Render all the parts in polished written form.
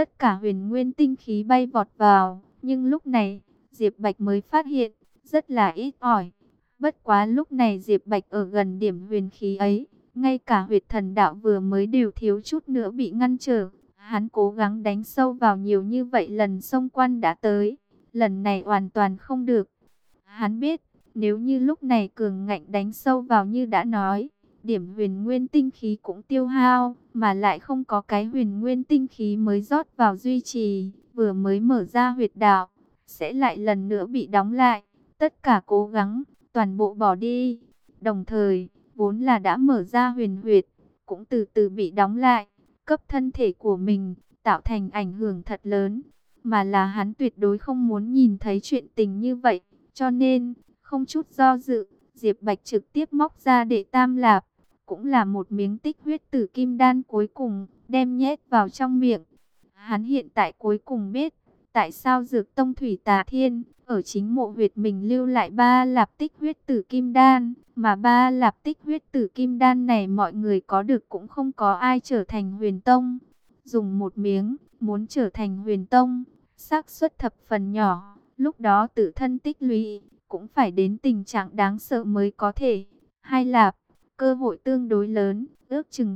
tất cả huyền nguyên tinh khí bay vọt vào, nhưng lúc này, Diệp Bạch mới phát hiện, rất là ít ỏi. Bất quá lúc này Diệp Bạch ở gần điểm huyền khí ấy, ngay cả huyệt thần đạo vừa mới đều thiếu chút nữa bị ngăn trở. Hắn cố gắng đánh sâu vào nhiều như vậy lần xông quan đã tới, lần này hoàn toàn không được. Hắn biết, nếu như lúc này cường ngạnh đánh sâu vào như đã nói, điểm huyền nguyên tinh khí cũng tiêu hao, mà lại không có cái huyền nguyên tinh khí mới rót vào duy trì, vừa mới mở ra huyệt đạo, sẽ lại lần nữa bị đóng lại. Tất cả cố gắng, toàn bộ bỏ đi. Đồng thời, vốn là đã mở ra huyền huyệt, cũng từ từ bị đóng lại, cấp thân thể của mình, tạo thành ảnh hưởng thật lớn. Mà là hắn tuyệt đối không muốn nhìn thấy chuyện tình như vậy, cho nên, không chút do dự, Diệp Bạch trực tiếp móc ra đệ tam lạp, cũng là một miếng tích huyết tử kim đan cuối cùng, đem nhét vào trong miệng. Hắn hiện tại cuối cùng biết, tại sao Dược Tông Thủy Tà Thiên, ở chính mộ huyệt mình lưu lại 3 lạp tích huyết tử kim đan, mà 3 lạp tích huyết tử kim đan này mọi người có được cũng không có ai trở thành huyền tông. Dùng một miếng, muốn trở thành huyền tông, xác suất thập phần nhỏ, lúc đó tự thân tích lũy, cũng phải đến tình trạng đáng sợ mới có thể. 2 lạp, cơ hội tương đối lớn, ước chừng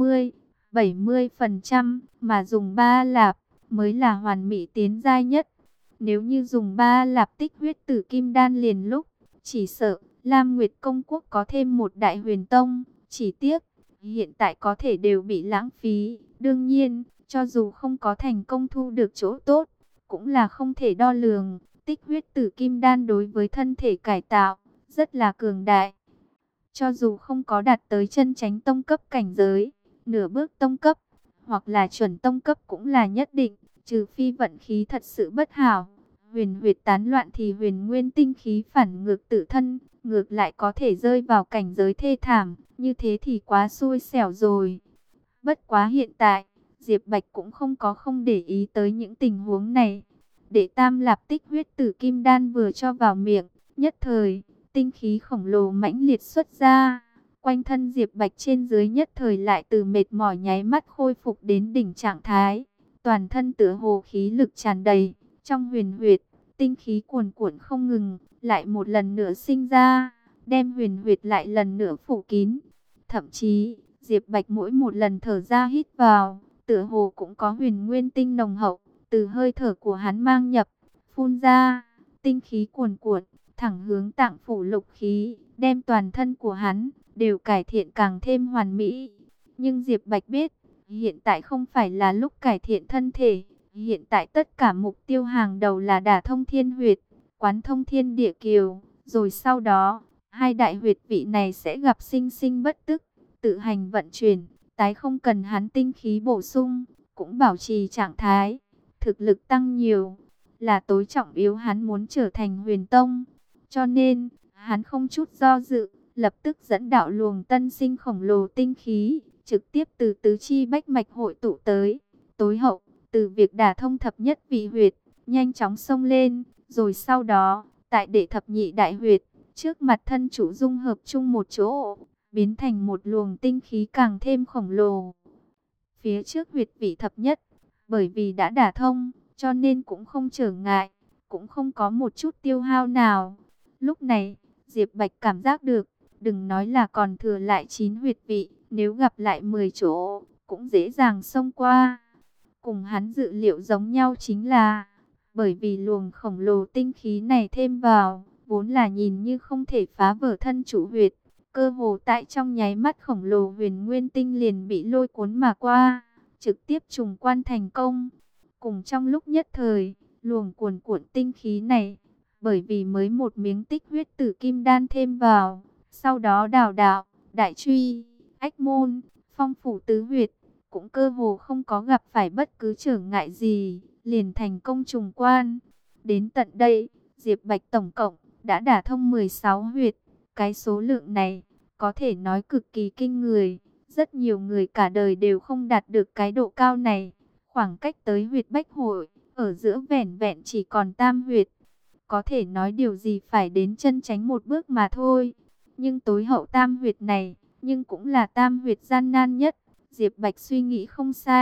60-70%, mà dùng 3 lạp mới là hoàn mỹ tiến giai nhất. Nếu như dùng 3 lạp tích huyết tử kim đan liền lúc, chỉ sợ Lam Nguyệt Công Quốc có thêm một đại huyền tông, chỉ tiếc hiện tại có thể đều bị lãng phí. Đương nhiên, cho dù không có thành công thu được chỗ tốt, cũng là không thể đo lường. Tích huyết tử kim đan đối với thân thể cải tạo rất là cường đại. Cho dù không có đạt tới chân chánh tông cấp cảnh giới, nửa bước tông cấp, hoặc là chuẩn tông cấp cũng là nhất định, trừ phi vận khí thật sự bất hảo. Huyền huyệt tán loạn thì huyền nguyên tinh khí phản ngược tự thân, ngược lại có thể rơi vào cảnh giới thê thảm, như thế thì quá xui xẻo rồi. Bất quá hiện tại, Diệp Bạch cũng không để ý tới những tình huống này. Để tam lạp tích huyết tử kim đan vừa cho vào miệng, nhất thời, tinh khí khổng lồ mãnh liệt xuất ra. Quanh thân Diệp Bạch trên dưới nhất thời lại từ mệt mỏi nháy mắt khôi phục đến đỉnh trạng thái. Toàn thân tựa hồ khí lực tràn đầy, trong huyền huyệt, tinh khí cuồn cuộn không ngừng, lại một lần nữa sinh ra, đem huyền huyệt lại lần nữa phủ kín. Thậm chí, Diệp Bạch mỗi một lần thở ra hít vào, tựa hồ cũng có huyền nguyên tinh nồng hậu, từ hơi thở của hắn mang nhập, phun ra, tinh khí cuồn cuộn, thẳng hướng tạng phủ lục khí, đem toàn thân của hắn đều cải thiện càng thêm hoàn mỹ. Nhưng Diệp Bạch biết, hiện tại không phải là lúc cải thiện thân thể, hiện tại tất cả mục tiêu hàng đầu là đả thông thiên huyệt, quán thông thiên địa kiều, rồi sau đó, hai đại huyệt vị này sẽ gặp sinh sinh bất tức, tự hành vận chuyển, tái không cần hắn tinh khí bổ sung, cũng bảo trì trạng thái, thực lực tăng nhiều, là tối trọng yếu hắn muốn trở thành huyền tông. Cho nên, hắn không chút do dự, lập tức dẫn đạo luồng tân sinh khổng lồ tinh khí, trực tiếp từ tứ chi bách mạch hội tụ tới. Tối hậu, từ việc đả thông thập nhất vị huyệt, nhanh chóng xông lên, rồi sau đó, tại đệ thập nhị đại huyệt, trước mặt thân chủ dung hợp chung một chỗ, biến thành một luồng tinh khí càng thêm khổng lồ. Phía trước huyệt vị thập nhất, bởi vì đã đả thông, cho nên cũng không trở ngại, cũng không có một chút tiêu hao nào. Lúc này, Diệp Bạch cảm giác được, đừng nói là còn thừa lại 9 huyệt vị, nếu gặp lại 10 chỗ, cũng dễ dàng xông qua. Cùng hắn dự liệu giống nhau chính là, bởi vì luồng khổng lồ tinh khí này thêm vào, vốn là nhìn như không thể phá vỡ thân chủ huyệt, cơ hồ tại trong nháy mắt khổng lồ huyền nguyên tinh liền bị lôi cuốn mà qua, trực tiếp trùng quan thành công. Cùng trong lúc nhất thời, luồng cuồn cuộn tinh khí này, bởi vì mới một miếng tích huyết tử kim đan thêm vào, sau đó đào đạo, đại truy, ách môn, phong phủ tứ huyệt, cũng cơ hồ không có gặp phải bất cứ trở ngại gì, liền thành công trùng quan. Đến tận đây, Diệp Bạch tổng cộng đã đả thông 16 huyệt. Cái số lượng này có thể nói cực kỳ kinh người. Rất nhiều người cả đời đều không đạt được cái độ cao này. Khoảng cách tới huyệt bách hội, ở giữa vẻn vẹn chỉ còn tam huyệt. Có thể nói điều gì phải đến chân chánh một bước mà thôi. Nhưng tối hậu tam huyệt này, nhưng cũng là tam huyệt gian nan nhất. Diệp Bạch suy nghĩ không sai,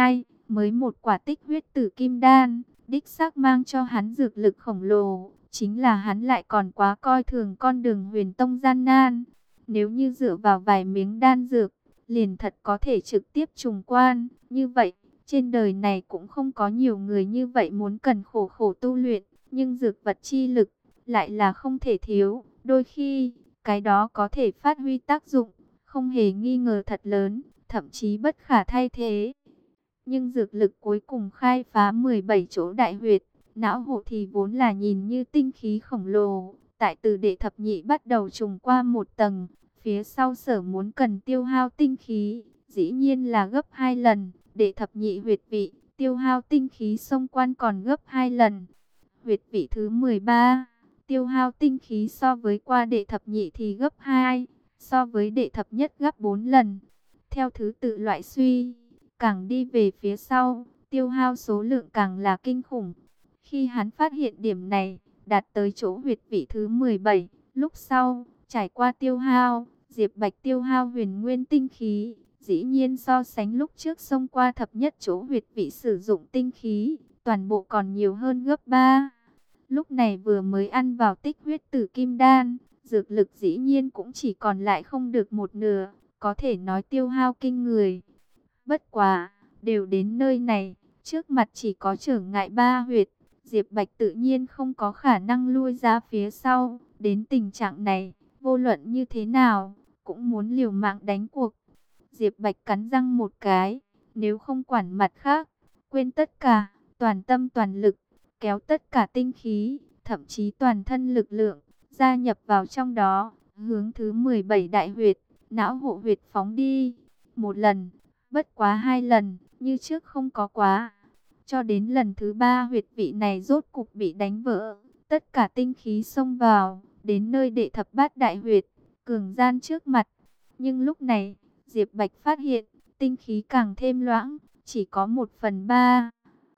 Mới một quả tích huyết tử kim đan, đích xác mang cho hắn dược lực khổng lồ, chính là hắn lại còn quá coi thường con đường huyền tông gian nan. Nếu như dựa vào vài miếng đan dược, liền thật có thể trực tiếp trùng quan. Như vậy, trên đời này cũng không có nhiều người như vậy muốn cần khổ khổ tu luyện, nhưng dược vật chi lực lại là không thể thiếu. Đôi khi, cái đó có thể phát huy tác dụng, không hề nghi ngờ thật lớn, thậm chí bất khả thay thế. Nhưng dược lực cuối cùng khai phá 17 chỗ đại huyệt, não hộ thì vốn là nhìn như tinh khí khổng lồ. Tại từ đệ thập nhị bắt đầu trùng qua một tầng, phía sau sở muốn cần tiêu hao tinh khí, dĩ nhiên là gấp 2 lần. Đệ thập nhị huyệt vị, tiêu hao tinh khí xông quan còn gấp 2 lần. Huyệt vị thứ 13, tiêu hao tinh khí so với qua đệ thập nhị thì gấp 2, so với đệ thập nhất gấp 4 lần. Theo thứ tự loại suy, càng đi về phía sau, tiêu hao số lượng càng là kinh khủng. Khi hắn phát hiện điểm này, đạt tới chỗ huyệt vị thứ 17, lúc sau, trải qua tiêu hao, Diệp Bạch tiêu hao huyền nguyên tinh khí, dĩ nhiên so sánh lúc trước xông qua thập nhất chỗ huyệt vị sử dụng tinh khí, toàn bộ còn nhiều hơn gấp 3. Lúc này vừa mới ăn vào tích huyết tử kim đan, dược lực dĩ nhiên cũng chỉ còn lại không được một nửa, có thể nói tiêu hao kinh người. Bất quá, đều đến nơi này, trước mặt chỉ có trở ngại 3 huyệt, Diệp Bạch tự nhiên không có khả năng lui ra phía sau. Đến tình trạng này, vô luận như thế nào, cũng muốn liều mạng đánh cuộc. Diệp Bạch cắn răng một cái, nếu không quản mặt khác, quên tất cả, toàn tâm toàn lực, kéo tất cả tinh khí, thậm chí toàn thân lực lượng, gia nhập vào trong đó, hướng thứ 17 đại huyệt, não hộ huyệt phóng đi. Một lần, bất quá 2 lần, như trước không có quá. Cho đến lần thứ 3 huyệt vị này rốt cục bị đánh vỡ, tất cả tinh khí xông vào, đến nơi đệ thập bát đại huyệt, cường gian trước mặt. Nhưng lúc này, Diệp Bạch phát hiện, tinh khí càng thêm loãng, chỉ có 1/3.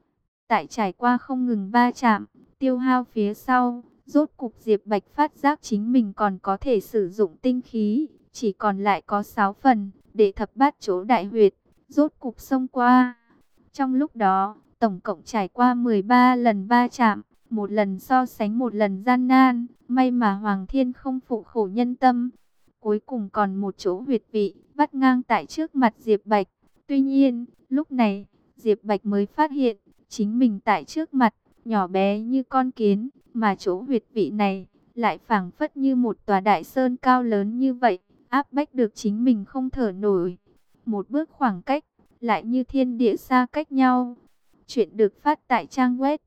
Tại trải qua không ngừng va chạm, tiêu hao phía sau, rốt cục Diệp Bạch phát giác chính mình còn có thể sử dụng tinh khí, chỉ còn lại có 6 phần, để thập bát chỗ đại huyệt, rốt cục xông qua. Trong lúc đó, tổng cộng trải qua 13 lần va chạm, một lần so sánh một lần gian nan, may mà Hoàng Thiên không phụ khổ nhân tâm. Cuối cùng còn một chỗ huyệt vị, vắt ngang tại trước mặt Diệp Bạch. Tuy nhiên, lúc này, Diệp Bạch mới phát hiện, chính mình tại trước mặt, nhỏ bé như con kiến, mà chỗ huyệt vị này, lại phảng phất như một tòa đại sơn cao lớn như vậy, áp bách được chính mình không thở nổi. Một bước khoảng cách, lại như thiên địa xa cách nhau. Chuyện được phát tại trang web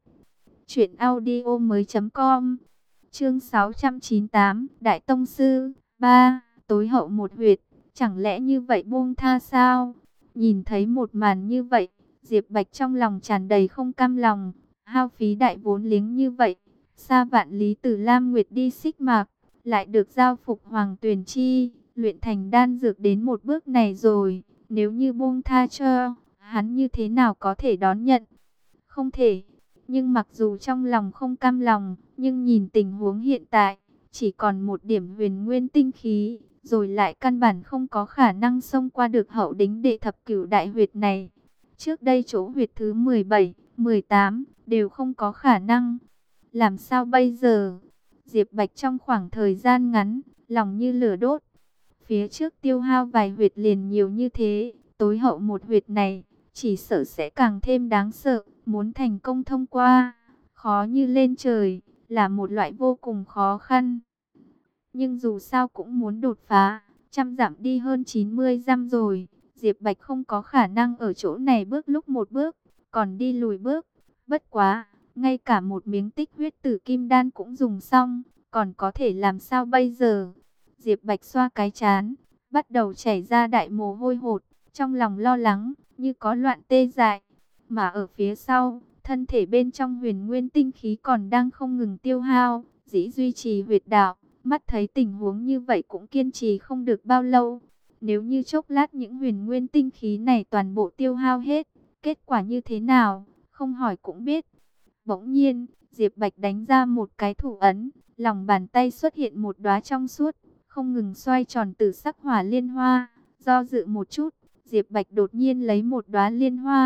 truyệnaudiomoi.com. Chương 698, Đại Tông Sư 3, tối hậu một huyệt, chẳng lẽ như vậy buông tha sao? Nhìn thấy một màn như vậy, Diệp Bạch trong lòng tràn đầy không cam lòng, hao phí đại vốn liếng như vậy, xa vạn lý từ Lam Nguyệt đi Xích Mạc, lại được giao phục Hoàng Tuyền Chi, luyện thành đan dược đến một bước này rồi, nếu như buông tha cho, hắn như thế nào có thể đón nhận? Không thể. Nhưng mặc dù trong lòng không cam lòng, nhưng nhìn tình huống hiện tại, chỉ còn một điểm huyền nguyên tinh khí, rồi lại căn bản không có khả năng xông qua được hậu đính đệ thập cửu đại huyệt này. Trước đây chỗ huyệt thứ 17, 18 đều không có khả năng. Làm sao bây giờ? Diệp Bạch trong khoảng thời gian ngắn, lòng như lửa đốt. Phía trước tiêu hao vài huyệt liền nhiều như thế, tối hậu một huyệt này, chỉ sợ sẽ càng thêm đáng sợ. Muốn thành công thông qua, khó như lên trời, là một loại vô cùng khó khăn. Nhưng dù sao cũng muốn đột phá, 100 dặm đi hơn 90 dặm rồi, Diệp Bạch không có khả năng ở chỗ này bước lúc một bước, còn đi lùi bước. Bất quá, ngay cả một miếng tích huyết tử kim đan cũng dùng xong, còn có thể làm sao bây giờ? Diệp Bạch xoa cái trán, bắt đầu chảy ra đại mồ hôi hột, trong lòng lo lắng, như có loạn tê dại. Mà ở phía sau, thân thể bên trong huyền nguyên tinh khí còn đang không ngừng tiêu hao, dĩ duy trì huyệt đạo. Mắt thấy tình huống như vậy cũng kiên trì không được bao lâu. Nếu như chốc lát những huyền nguyên tinh khí này toàn bộ tiêu hao hết, kết quả như thế nào, không hỏi cũng biết. Bỗng nhiên, Diệp Bạch đánh ra một cái thủ ấn, lòng bàn tay xuất hiện một đóa trong suốt, không ngừng xoay tròn tử sắc hỏa liên hoa. Do dự một chút, Diệp Bạch đột nhiên lấy một đóa liên hoa,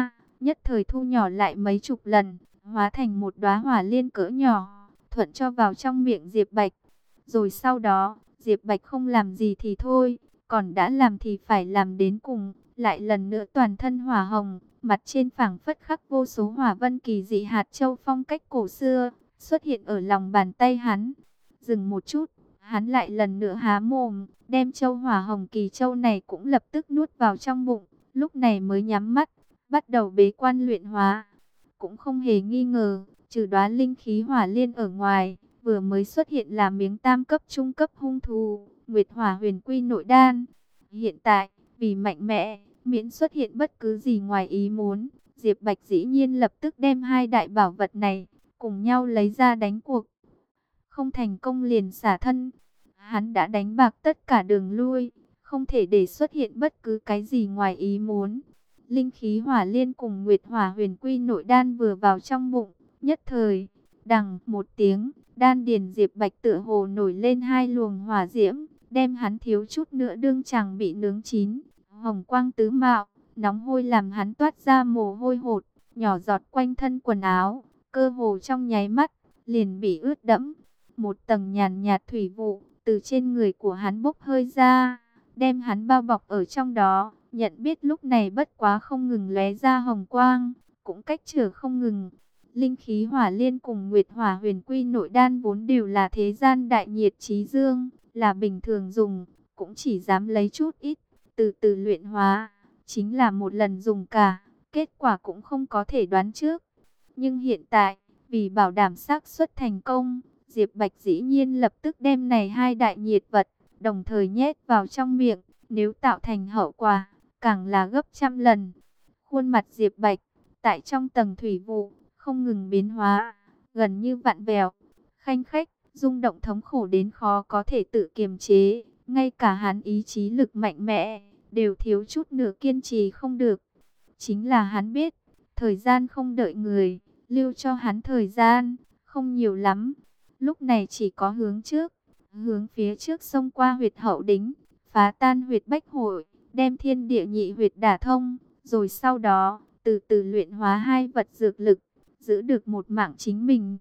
nhất thời thu nhỏ lại mấy chục lần, hóa thành một đóa hỏa liên cỡ nhỏ, thuận cho vào trong miệng Diệp Bạch. Rồi sau đó, Diệp Bạch không làm gì thì thôi, còn đã làm thì phải làm đến cùng, lại lần nữa toàn thân hỏa hồng, mặt trên phảng phất khắc vô số hỏa vân kỳ dị hạt châu phong cách cổ xưa, xuất hiện ở lòng bàn tay hắn. Dừng một chút, hắn lại lần nữa há mồm, đem châu hỏa hồng kỳ châu này cũng lập tức nuốt vào trong bụng, lúc này mới nhắm mắt, bắt đầu bế quan luyện hóa. Cũng không hề nghi ngờ, trừ đóa linh khí hỏa liên ở ngoài, vừa mới xuất hiện là miếng tam cấp trung cấp hung thú, Nguyệt Hỏa Huyền Quy nội đan. Hiện tại, vì mạnh mẽ, miễn xuất hiện bất cứ gì ngoài ý muốn, Diệp Bạch dĩ nhiên lập tức đem hai đại bảo vật này cùng nhau lấy ra đánh cuộc. Không thành công liền xả thân. Hắn đã đánh bạc tất cả đường lui, không thể để xuất hiện bất cứ cái gì ngoài ý muốn. Linh khí hỏa liên cùng Nguyệt Hỏa Huyền Quy nội đan vừa vào trong bụng, nhất thời, đằng một tiếng, đan điền Diệp Bạch tựa hồ nổi lên hai luồng hỏa diễm, đem hắn thiếu chút nữa đương chẳng bị nướng chín. Hồng quang tứ mạo, nóng hôi làm hắn toát ra mồ hôi hột, nhỏ giọt quanh thân quần áo, cơ hồ trong nháy mắt, liền bị ướt đẫm. Một tầng nhàn nhạt thủy vụ, từ trên người của hắn bốc hơi ra, đem hắn bao bọc ở trong đó. Nhận biết lúc này bất quá không ngừng lóe ra hồng quang, cũng cách trở không ngừng. Linh khí hỏa liên cùng Nguyệt Hỏa Huyền Quy nội đan vốn đều là thế gian đại nhiệt chí dương, là bình thường dùng, cũng chỉ dám lấy chút ít, từ từ luyện hóa, chính là một lần dùng cả, kết quả cũng không có thể đoán trước. Nhưng hiện tại, vì bảo đảm xác suất thành công, Diệp Bạch dĩ nhiên lập tức đem này hai đại nhiệt vật, đồng thời nhét vào trong miệng, nếu tạo thành hậu quả, càng là gấp trăm lần. Khuôn mặt Diệp Bạch, tại trong tầng thủy vụ, không ngừng biến hóa, gần như vặn vẹo, khanh khách, rung động thống khổ đến khó có thể tự kiềm chế. Ngay cả hắn ý chí lực mạnh mẽ, đều thiếu chút nữa kiên trì không được. Chính là hắn biết, thời gian không đợi người, lưu cho hắn thời gian, không nhiều lắm. Lúc này chỉ có hướng trước, hướng phía trước xông qua huyệt hậu đính, phá tan huyệt bách hội, đem thiên địa nhị huyệt đả thông, rồi sau đó, từ từ luyện hóa hai vật dược lực, giữ được một mạng chính mình.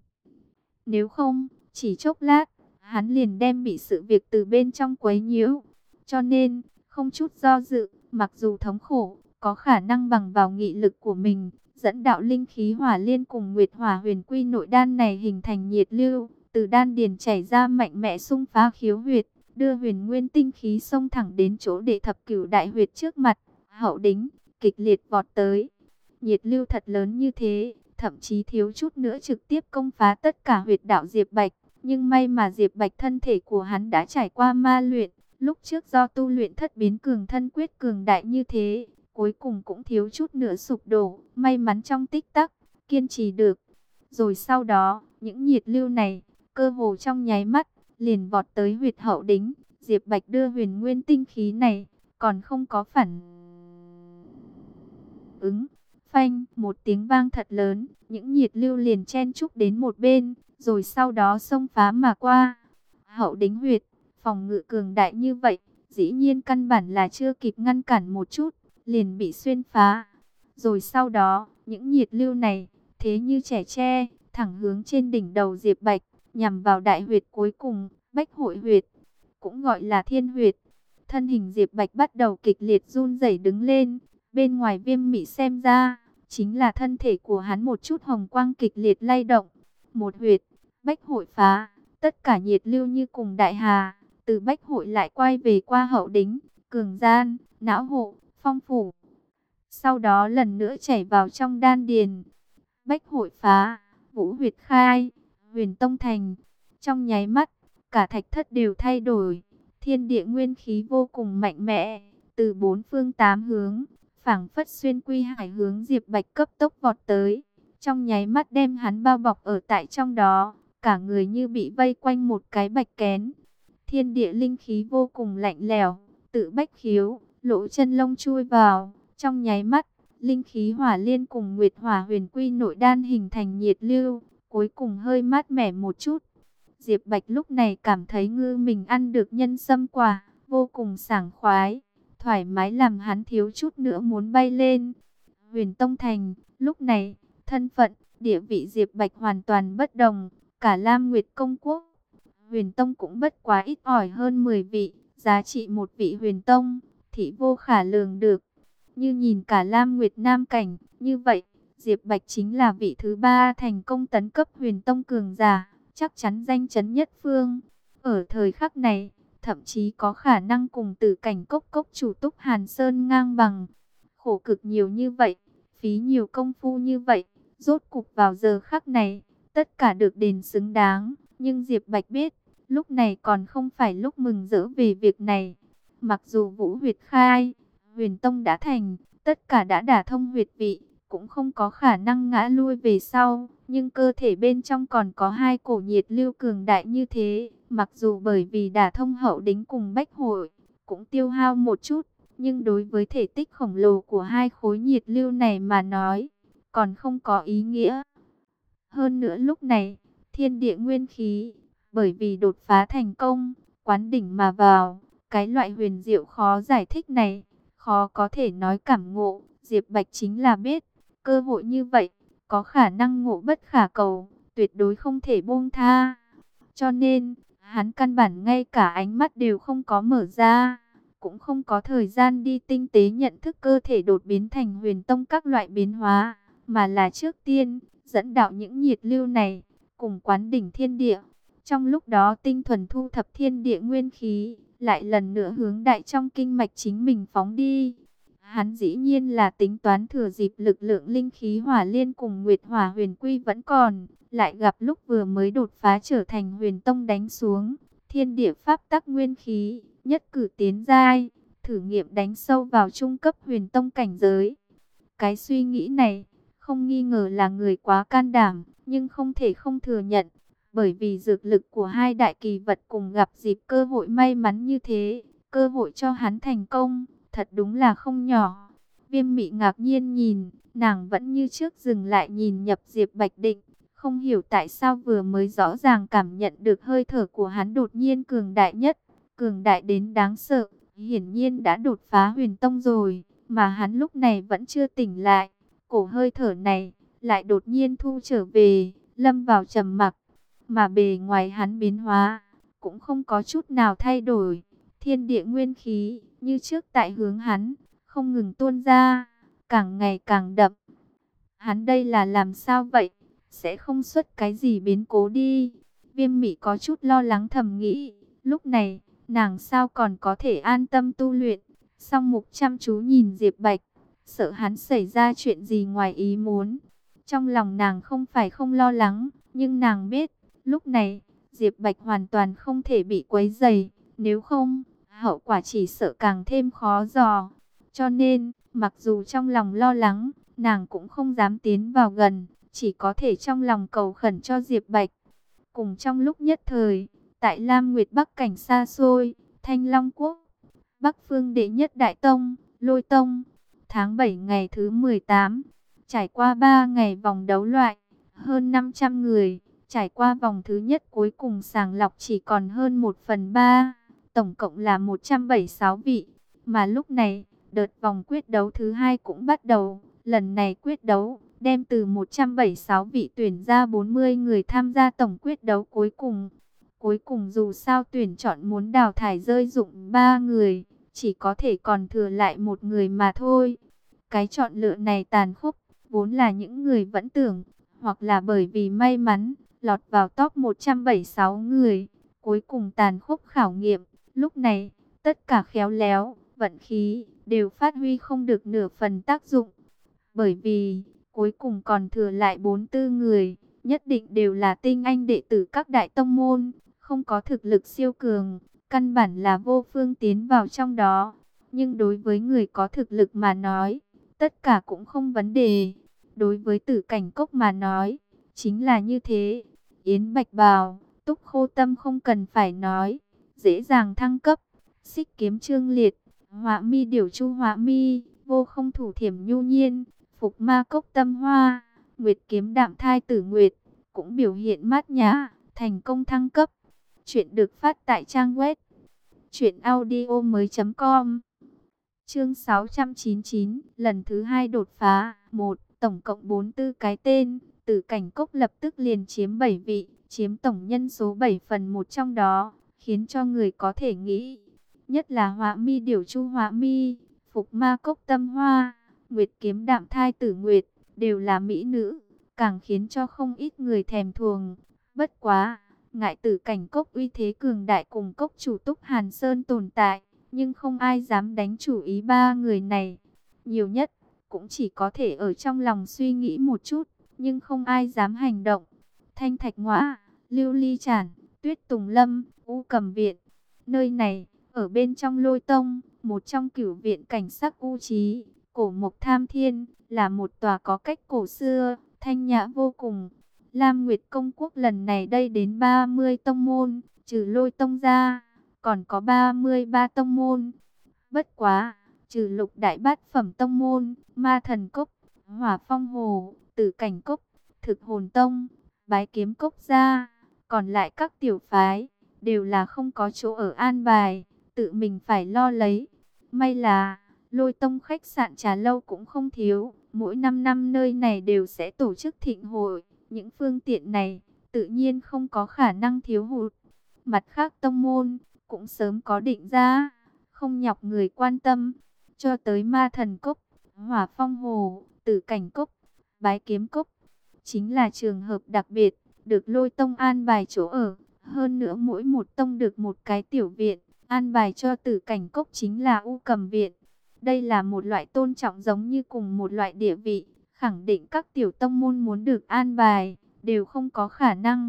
Nếu không, chỉ chốc lát, hắn liền đem bị sự việc từ bên trong quấy nhiễu. Cho nên, không chút do dự, mặc dù thống khổ, có khả năng bằng vào nghị lực của mình, dẫn đạo linh khí hỏa liên cùng Nguyệt Hỏa Huyền Quy nội đan này hình thành nhiệt lưu, từ đan điền chảy ra mạnh mẽ xung phá khiếu huyệt, đưa huyền nguyên tinh khí xông thẳng đến chỗ đệ thập cửu đại huyệt trước mặt, hậu đính, kịch liệt vọt tới. Nhiệt lưu thật lớn như thế, thậm chí thiếu chút nữa trực tiếp công phá tất cả huyệt đạo Diệp Bạch. Nhưng may mà Diệp Bạch thân thể của hắn đã trải qua ma luyện, lúc trước do tu luyện thất biến cường thân quyết cường đại như thế, cuối cùng cũng thiếu chút nữa sụp đổ, may mắn trong tích tắc, kiên trì được. Rồi sau đó, những nhiệt lưu này, cơ hồ trong nháy mắt, liền vọt tới huyệt hậu đính. Diệp Bạch đưa huyền nguyên tinh khí này, còn không có phản ứng. Phanh, một tiếng vang thật lớn, những nhiệt lưu liền chen chúc đến một bên, rồi sau đó xông phá mà qua. Hậu đính huyệt, phòng ngự cường đại như vậy, dĩ nhiên căn bản là chưa kịp ngăn cản một chút, liền bị xuyên phá. Rồi sau đó, những nhiệt lưu này, thế như trẻ tre, thẳng hướng trên đỉnh đầu Diệp Bạch, nhằm vào đại huyệt cuối cùng, bách hội huyệt, cũng gọi là thiên huyệt. Thân hình Diệp Bạch bắt đầu kịch liệt run rẩy đứng lên, bên ngoài viêm mị xem ra, chính là thân thể của hắn một chút hồng quang kịch liệt lay động. Một huyệt, bách hội phá, tất cả nhiệt lưu như cùng đại hà, từ bách hội lại quay về qua hậu đính, cường gian, não hộ, phong phủ. Sau đó lần nữa chảy vào trong đan điền. Bách hội phá, vũ huyệt khai, huyền tông thành. Trong nháy mắt, cả thạch thất đều thay đổi. Thiên địa nguyên khí vô cùng mạnh mẽ, từ bốn phương tám hướng, phảng phất xuyên quy hải hướng Diệp Bạch cấp tốc vọt tới. Trong nháy mắt đem hắn bao bọc ở tại trong đó, cả người như bị vây quanh một cái bạch kén. Thiên địa linh khí vô cùng lạnh lẽo, tự bách khiếu, lỗ chân lông chui vào. Trong nháy mắt, linh khí hỏa liên cùng Nguyệt Hỏa Huyền Quy nội đan hình thành nhiệt lưu, cuối cùng hơi mát mẻ một chút. Diệp Bạch lúc này cảm thấy ngư mình ăn được nhân sâm quả, vô cùng sảng khoái, thoải mái làm hắn thiếu chút nữa muốn bay lên. Huyền Tông thành. Lúc này, thân phận, địa vị Diệp Bạch hoàn toàn bất đồng. Cả Lam Nguyệt Công Quốc, Huyền Tông cũng bất quá ít ỏi hơn 10 vị. Giá trị một vị Huyền Tông thì vô khả lường được. Như nhìn cả Lam Nguyệt Nam cảnh, như vậy, Diệp Bạch chính là vị thứ 3 thành công tấn cấp Huyền Tông cường giả, chắc chắn danh chấn nhất phương. Ở thời khắc này, thậm chí có khả năng cùng Tử Cảnh Cốc Cốc chủ Túc Hàn Sơn ngang bằng. Khổ cực nhiều như vậy, phí nhiều công phu như vậy, rốt cục vào giờ khắc này, tất cả được đền xứng đáng. Nhưng Diệp Bạch biết, lúc này còn không phải lúc mừng rỡ về việc này. Mặc dù Vũ huyệt khai, Huyền Tông đã thành, tất cả đã đả thông huyệt vị, cũng không có khả năng ngã lui về sau, nhưng cơ thể bên trong còn có hai cổ nhiệt lưu cường đại như thế, mặc dù bởi vì đả thông hậu đính cùng bách hội, cũng tiêu hao một chút, nhưng đối với thể tích khổng lồ của hai khối nhiệt lưu này mà nói, còn không có ý nghĩa. Hơn nữa lúc này, thiên địa nguyên khí, bởi vì đột phá thành công, quán đỉnh mà vào, cái loại huyền diệu khó giải thích này, khó có thể nói cảm ngộ, Diệp Bạch chính là biết, cơ hội như vậy, có khả năng ngộ bất khả cầu, tuyệt đối không thể buông tha. Cho nên, hắn căn bản ngay cả ánh mắt đều không có mở ra, cũng không có thời gian đi tinh tế nhận thức cơ thể đột biến thành Huyền Tông các loại biến hóa, mà là trước tiên dẫn đạo những nhiệt lưu này cùng quán đỉnh thiên địa. Trong lúc đó tinh thuần thu thập thiên địa nguyên khí, lại lần nữa hướng đại trong kinh mạch chính mình phóng đi. Hắn dĩ nhiên là tính toán thừa dịp lực lượng linh khí hỏa liên cùng Nguyệt Hỏa Huyền Quy vẫn còn, lại gặp lúc vừa mới đột phá trở thành Huyền Tông đánh xuống, thiên địa pháp tắc nguyên khí, nhất cử tiến giai, thử nghiệm đánh sâu vào trung cấp Huyền Tông cảnh giới. Cái suy nghĩ này, không nghi ngờ là người quá can đảm, nhưng không thể không thừa nhận, bởi vì dược lực của hai đại kỳ vật cùng gặp dịp cơ hội may mắn như thế, cơ hội cho hắn thành công, thật đúng là không nhỏ. Viêm Mị ngạc nhiên nhìn, nàng vẫn như trước dừng lại nhìn nhập Diệp Bạch Định, không hiểu tại sao vừa mới rõ ràng cảm nhận được hơi thở của hắn đột nhiên cường đại nhất, cường đại đến đáng sợ, hiển nhiên đã đột phá Huyền Tông rồi, mà hắn lúc này vẫn chưa tỉnh lại. Cổ hơi thở này lại đột nhiên thu trở về, lâm vào trầm mặc, mà bề ngoài hắn biến hóa cũng không có chút nào thay đổi. Thiên địa nguyên khí như trước tại hướng hắn không ngừng tuôn ra, càng ngày càng đậm. Hắn đây là làm sao vậy? Sẽ không xuất cái gì biến cố đi? Viêm Mị có chút lo lắng thầm nghĩ. Lúc này, nàng sao còn có thể an tâm tu luyện? Song Mục chăm chú nhìn Diệp Bạch, sợ hắn xảy ra chuyện gì ngoài ý muốn. Trong lòng nàng không phải không lo lắng, nhưng nàng biết, lúc này, Diệp Bạch hoàn toàn không thể bị quấy rầy, nếu không, hậu quả chỉ sợ càng thêm khó dò. Cho nên, mặc dù trong lòng lo lắng, nàng cũng không dám tiến vào gần, chỉ có thể trong lòng cầu khẩn cho Diệp Bạch. Cùng trong lúc nhất thời, tại Lam Nguyệt Bắc cảnh xa xôi, Thanh Long Quốc, Bắc phương đệ nhất đại tông, Lôi Tông, tháng 7 ngày thứ 18, trải qua 3 ngày vòng đấu loại, hơn 500 người, trải qua vòng thứ nhất cuối cùng sàng lọc chỉ còn hơn 1/3, tổng cộng là 176 vị, mà lúc này, đợt vòng quyết đấu thứ hai cũng bắt đầu, lần này quyết đấu, đem từ 176 vị tuyển ra 40 người tham gia tổng quyết đấu cuối cùng. Cuối cùng dù sao tuyển chọn muốn đào thải rơi dụng 3 người, chỉ có thể còn thừa lại một người mà thôi. Cái chọn lựa này tàn khốc, vốn là những người vẫn tưởng, hoặc là bởi vì may mắn, lọt vào top 176 người. Cuối cùng tàn khốc khảo nghiệm, lúc này, tất cả khéo léo, vận khí, đều phát huy không được nửa phần tác dụng. Bởi vì, cuối cùng còn thừa lại 44 người, nhất định đều là tinh anh đệ tử các đại tông môn, không có thực lực siêu cường, căn bản là vô phương tiến vào trong đó. Nhưng đối với người có thực lực mà nói, tất cả cũng không vấn đề. Đối với Tử Cảnh Cốc mà nói, chính là như thế. Yến Bạch Bào, Túc Khô Tâm không cần phải nói, dễ dàng thăng cấp. Xích Kiếm Trương Liệt, Họa Mi Điểu Chu Họa Mi, Vô Không Thủ Thiểm Nhu Nhiên, Phục Ma Cốc Tâm Hoa, Nguyệt Kiếm Đạm Thai Tử Nguyệt, cũng biểu hiện mát nhã, thành công thăng cấp. Chuyện được phát tại trang web truyệnaudiomoi.com. Chương 699, lần thứ 2 đột phá, Tổng cộng 44 cái tên, Tử Cảnh Cốc lập tức liền chiếm 7 vị, chiếm tổng nhân số 7/1 trong đó, khiến cho người có thể nghĩ. Nhất là Họa Mi Điểu Chu Họa Mi, Phục Ma Cốc Tâm Hoa, Nguyệt Kiếm Đạm Thai Tử Nguyệt, đều là mỹ nữ, càng khiến cho không ít người thèm thuồng. Bất quá, ngại Tử Cảnh Cốc uy thế cường đại cùng cốc chủ Túc Hàn Sơn tồn tại, nhưng không ai dám đánh chủ ý ba người này. Nhiều nhất, cũng chỉ có thể ở trong lòng suy nghĩ một chút, nhưng không ai dám hành động. Thanh Thạch Ngõa, Lưu Ly Trản, Tuyết Tùng Lâm, U Cầm Viện. Nơi này, ở bên trong Lôi Tông, một trong cửu viện cảnh sắc u trí, cổ mộc tham thiên, là một tòa có cách cổ xưa, thanh nhã vô cùng. Lam Nguyệt Công Quốc lần này đây đến 30 tông môn, trừ Lôi Tông ra, còn có 33 tông môn. Bất quá, trừ Lục Đại Bát Phẩm tông môn, Ma Thần Cốc, Hỏa Phong Hồ, Tử Cảnh Cốc, Thực Hồn Tông, Bái Kiếm Cốc ra, còn lại các tiểu phái đều là không có chỗ ở an bài, tự mình phải lo lấy. May là Lôi Tông khách sạn trà lâu cũng không thiếu, mỗi 5 năm nơi này đều sẽ tổ chức thịnh hội, những phương tiện này tự nhiên không có khả năng thiếu hụt. Mặt khác tông môn cũng sớm có định ra, không nhọc người quan tâm. Cho tới Ma Thần Cốc, Hỏa Phong Hồ, Tử Cảnh Cốc, Bái Kiếm Cốc, chính là trường hợp đặc biệt, được Lôi Tông an bài chỗ ở. Hơn nữa mỗi một tông được một cái tiểu viện, an bài cho Tử Cảnh Cốc chính là U Cầm Viện. Đây là một loại tôn trọng giống như cùng một loại địa vị, khẳng định các tiểu tông môn muốn được an bài, đều không có khả năng.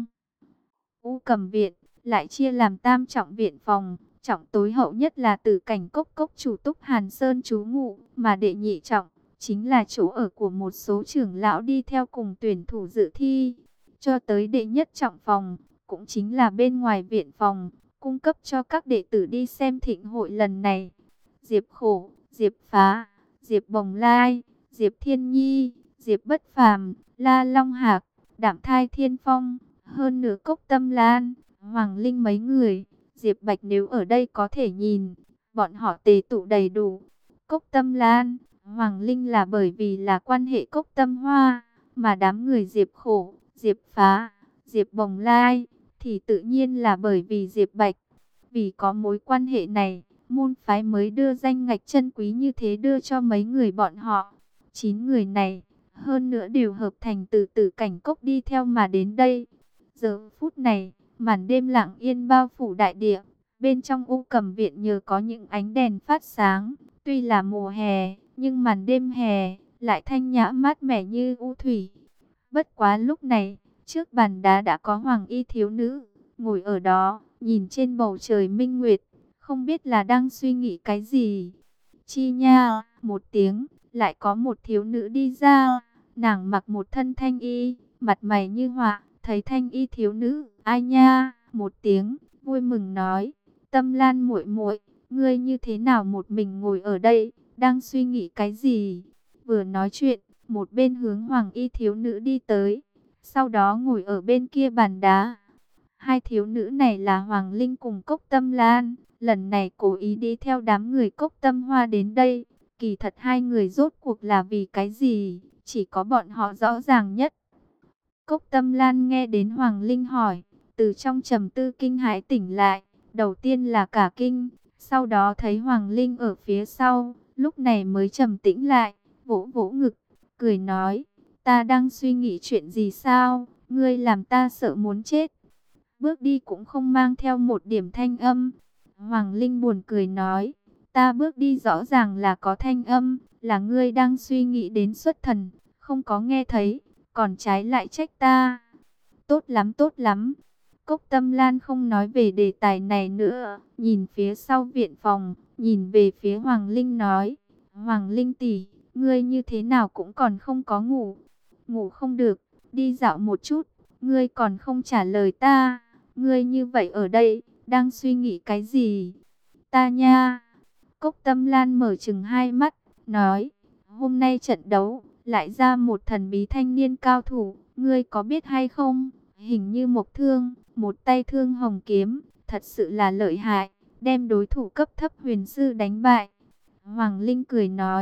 U Cầm Viện lại chia làm tam trọng viện phòng, trọng tối hậu nhất là Tử Cảnh Cốc cốc chủ Túc Hàn Sơn trú ngụ, mà đệ nhị trọng chính là chỗ ở của một số trưởng lão đi theo cùng tuyển thủ dự thi. Cho tới đệ nhất trọng phòng, cũng chính là bên ngoài viện phòng, cung cấp cho các đệ tử đi xem thịnh hội lần này. Diệp Khổ, Diệp Phá, Diệp Bồng Lai, Diệp Thiên Nhi, Diệp Bất Phàm, La Long Hạc, Đạm Thai Thiên Phong, hơn nữa Cốc Tâm Lan, Hoàng Linh mấy người, Diệp Bạch nếu ở đây có thể nhìn, bọn họ tề tụ đầy đủ. Cốc Tâm Lan, Hoàng Linh là bởi vì là quan hệ Cốc Tâm Hoa, mà đám người Diệp Khổ, Diệp Phá, Diệp Bồng Lai thì tự nhiên là bởi vì Diệp Bạch. Vì có mối quan hệ này, môn phái mới đưa danh ngạch chân quý như thế đưa cho mấy người bọn họ. 9 người này, hơn nữa đều hợp thành từ Tử Cảnh Cốc đi theo mà đến đây. Giờ phút này, màn đêm lặng yên bao phủ đại địa. Bên trong U Cầm Viện nhờ có những ánh đèn phát sáng. Tuy là mùa hè, nhưng màn đêm hè lại thanh nhã mát mẻ như u thủy. Bất quá lúc này, trước bàn đá đã có hoàng y thiếu nữ, ngồi ở đó, nhìn trên bầu trời minh nguyệt, không biết là đang suy nghĩ cái gì. Chi nha, một tiếng, lại có một thiếu nữ đi ra, nàng mặc một thân thanh y, mặt mày như họa, thấy thanh y thiếu nữ, ai nha, một tiếng, vui mừng nói, Tâm Lan muội muội, ngươi như thế nào một mình ngồi ở đây, đang suy nghĩ cái gì? Vừa nói chuyện, một bên hướng hoàng y thiếu nữ đi tới, sau đó ngồi ở bên kia bàn đá. Hai thiếu nữ này là Hoàng Linh cùng Cốc Tâm Lan, lần này cố ý đi theo đám người Cốc Tâm Hoa đến đây. Kỳ thật hai người rốt cuộc là vì cái gì, chỉ có bọn họ rõ ràng nhất. Cốc Tâm Lan nghe đến Hoàng Linh hỏi, từ trong trầm tư kinh hãi tỉnh lại, đầu tiên là cả kinh, sau đó thấy Hoàng Linh ở phía sau, lúc này mới trầm tĩnh lại, vỗ vỗ ngực, cười nói, ta đang suy nghĩ chuyện gì sao, ngươi làm ta sợ muốn chết. Bước đi cũng không mang theo một điểm thanh âm. Hoàng Linh buồn cười nói, ta bước đi rõ ràng là có thanh âm, là ngươi đang suy nghĩ đến xuất thần, không có nghe thấy, còn trái lại trách ta. Tốt lắm, tốt lắm. Cốc Tâm Lan không nói về đề tài này nữa, nhìn phía sau viện phòng, nhìn về phía Hoàng Linh nói, Hoàng Linh tỷ, ngươi như thế nào cũng còn không có ngủ. Ngủ không được, đi dạo một chút, ngươi còn không trả lời ta. Ngươi như vậy ở đây, đang suy nghĩ cái gì? Ta nha. Cốc Tâm Lan mở chừng hai mắt, nói, hôm nay trận đấu, lại ra một thần bí thanh niên cao thủ, ngươi có biết hay không? Hình như Mộc Thương, một tay thương hồng kiếm, thật sự là lợi hại, đem đối thủ cấp thấp huyền sư đánh bại. Hoàng Linh cười nói,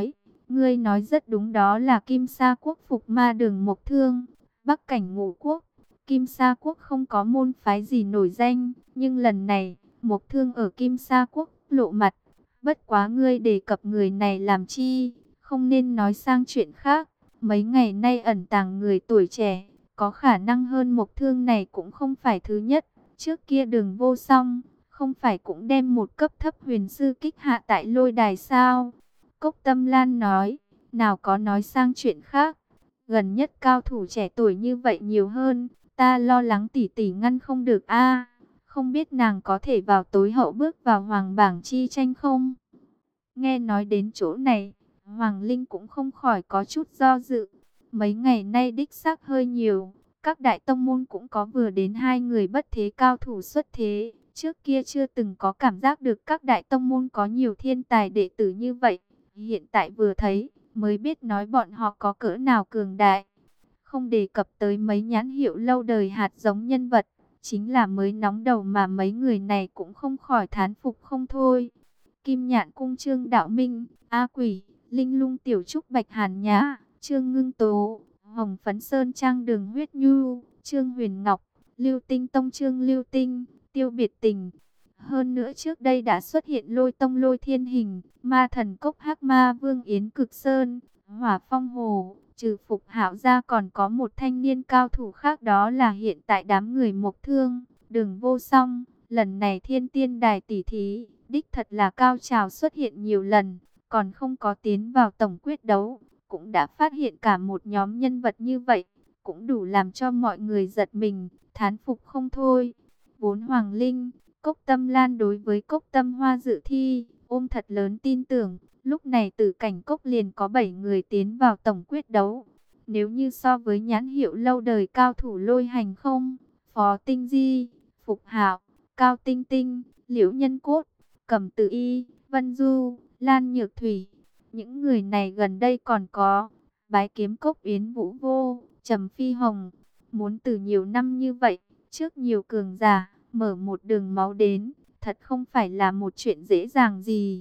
Ngươi nói rất đúng, đó là Kim Sa Quốc phục ma đường Mộc Thương, Bắc cảnh Ngũ Quốc. Kim Sa Quốc không có môn phái gì nổi danh, nhưng lần này, Mộc Thương ở Kim Sa Quốc lộ mặt. Bất quá ngươi đề cập người này làm chi, không nên nói sang chuyện khác. Mấy ngày nay ẩn tàng người tuổi trẻ, có khả năng hơn Mộc Thương này cũng không phải thứ nhất. Trước kia Đường Vô Song, không phải cũng đem một cấp thấp huyền sư kích hạ tại lôi đài sao? Cốc Tâm Lan nói, nào có nói sang chuyện khác. Gần nhất cao thủ trẻ tuổi như vậy nhiều hơn, ta lo lắng tỷ tỷ ngăn không được a. Không biết nàng có thể vào tối hậu bước vào hoàng bảng chi tranh không? Nghe nói đến chỗ này, Hoàng Linh cũng không khỏi có chút do dự. Mấy ngày nay đích xác hơi nhiều, các đại tông môn cũng có vừa đến 2 người bất thế cao thủ xuất thế. Trước kia chưa từng có cảm giác được các đại tông môn có nhiều thiên tài đệ tử như vậy. Hiện tại vừa thấy, mới biết nói bọn họ có cỡ nào cường đại. Không đề cập tới mấy nhãn hiệu lâu đời hạt giống nhân vật, chính là mới nóng đầu mà mấy người này cũng không khỏi thán phục không thôi. Kim Nhạn Cung Trương Đạo Minh, A Quỷ, Linh Lung Tiểu Trúc Bạch Hàn Nhã, Trương Ngưng Tố, Hồng Phấn Sơn Trang Đường Huyết Nhu, Trương Huyền Ngọc, Lưu Tinh Tông Trương Lưu Tinh, Tiêu Biệt Tình. Hơn nữa trước đây đã xuất hiện Lôi Tông Lôi Thiên Hình, Ma Thần Cốc Hắc Ma Vương Yến Cực Sơn, Hỏa Phong Hồ. Trừ Phục Hạo ra còn có một thanh niên cao thủ khác, đó là hiện tại đám người Mộc Thương, Đường Vô Song. Lần này Thiên Tiên Đài tỷ thí, đích thật là cao trào xuất hiện nhiều lần, còn không có tiến vào tổng quyết đấu, cũng đã phát hiện cả một nhóm nhân vật như vậy, cũng đủ làm cho mọi người giật mình, thán phục không thôi. Vốn Hoàng Linh, Cốc Tâm Lan đối với Cốc Tâm Hoa dự thi, ôm thật lớn tin tưởng, lúc này Tử Cảnh Cốc liền có 7 người tiến vào tổng quyết đấu. Nếu như so với nhãn hiệu lâu đời cao thủ Lôi Hành Không, Phó Tinh Di, Phục Hạo, Cao Tinh Tinh, Liễu Nhân Cốt, Cẩm Tử Y, Vân Du, Lan Nhược Thủy, những người này gần đây còn có Bái Kiếm Cốc Yến Vũ Vô, Trầm Phi Hồng. Muốn từ nhiều năm như vậy, trước nhiều cường giả, mở một đường máu đến, thật không phải là một chuyện dễ dàng gì.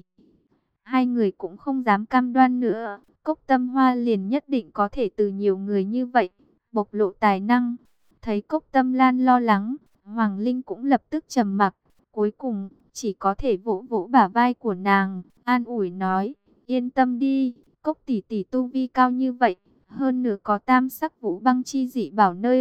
Hai người cũng không dám cam đoan nữa, Cốc Tâm Hoa liền nhất định có thể từ nhiều người như vậy, bộc lộ tài năng. Thấy Cốc Tâm Lan lo lắng, Hoàng Linh cũng lập tức trầm mặc, cuối cùng chỉ có thể vỗ vỗ bả vai của nàng, an ủi nói, yên tâm đi, Cốc tỷ tỷ tu vi cao như vậy, hơn nữa có tam sắc vũ băng chi dị bảo nơi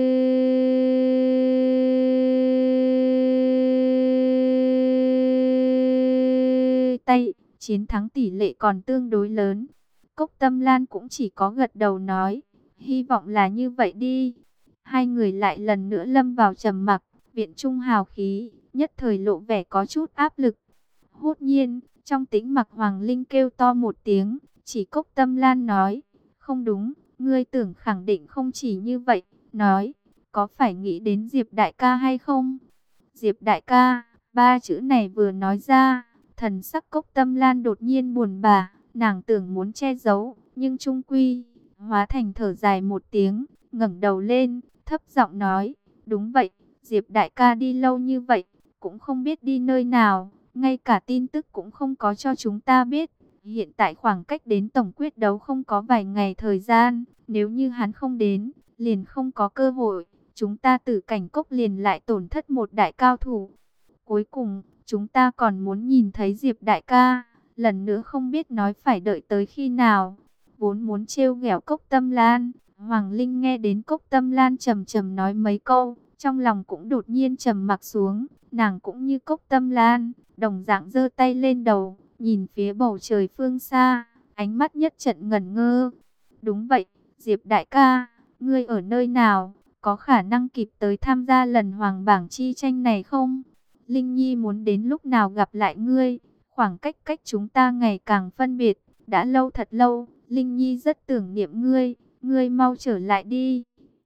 tay, chiến thắng tỷ lệ còn tương đối lớn. Cốc Tâm Lan cũng chỉ có gật đầu nói, hy vọng là như vậy đi. Hai người lại lần nữa lâm vào trầm mặc, viện trung hào khí, nhất thời lộ vẻ có chút áp lực. Hốt nhiên, trong tĩnh mặc Hoàng Linh kêu to một tiếng, chỉ Cốc Tâm Lan nói, không đúng, ngươi tưởng khẳng định không chỉ như vậy, nói, có phải nghĩ đến Diệp đại ca hay không? Diệp đại ca, ba chữ này vừa nói ra, thần sắc Cốc Tâm Lan đột nhiên buồn bã, nàng tưởng muốn che giấu, nhưng trung quy, hóa thành thở dài một tiếng, ngẩng đầu lên, thấp giọng nói, đúng vậy, Diệp đại ca đi lâu như vậy, cũng không biết đi nơi nào, ngay cả tin tức cũng không có cho chúng ta biết. Hiện tại khoảng cách đến tổng quyết đấu không có vài ngày thời gian, nếu như hắn không đến, liền không có cơ hội, chúng ta Tử Cảnh Cốc liền lại tổn thất một đại cao thủ. Cuối cùng, chúng ta còn muốn nhìn thấy Diệp đại ca, lần nữa không biết nói phải đợi tới khi nào. Vốn muốn trêu ghẹo Cốc Tâm Lan, Hoàng Linh nghe đến Cốc Tâm Lan trầm trầm nói mấy câu, trong lòng cũng đột nhiên trầm mặc xuống. Nàng cũng như Cốc Tâm Lan, đồng dạng giơ tay lên đầu, nhìn phía bầu trời phương xa, ánh mắt nhất trận ngẩn ngơ. Đúng vậy, Diệp đại ca, ngươi ở nơi nào, có khả năng kịp tới tham gia lần hoàng bảng chi tranh này không? Linh Nhi muốn đến lúc nào gặp lại ngươi, khoảng cách cách chúng ta ngày càng phân biệt, đã lâu thật lâu, Linh Nhi rất tưởng niệm ngươi, ngươi mau trở lại đi.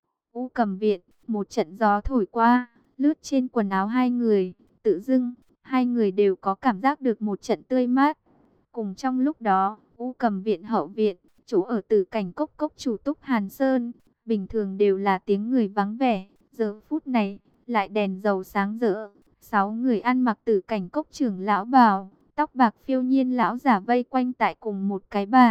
U Cầm viện, một trận gió thổi qua, lướt trên quần áo hai người, tự dưng, hai người đều có cảm giác được một trận tươi mát. Cùng trong lúc đó, U Cầm viện hậu viện, chỗ ở Tử Cảnh Cốc cốc chủ Túc Hàn Sơn, bình thường đều là tiếng người vắng vẻ, giờ phút này, lại đèn dầu sáng rỡ. 6 người ăn mặc Tử Cảnh Cốc trưởng lão bào, tóc bạc phiêu nhiên lão giả vây quanh tại cùng một cái bàn,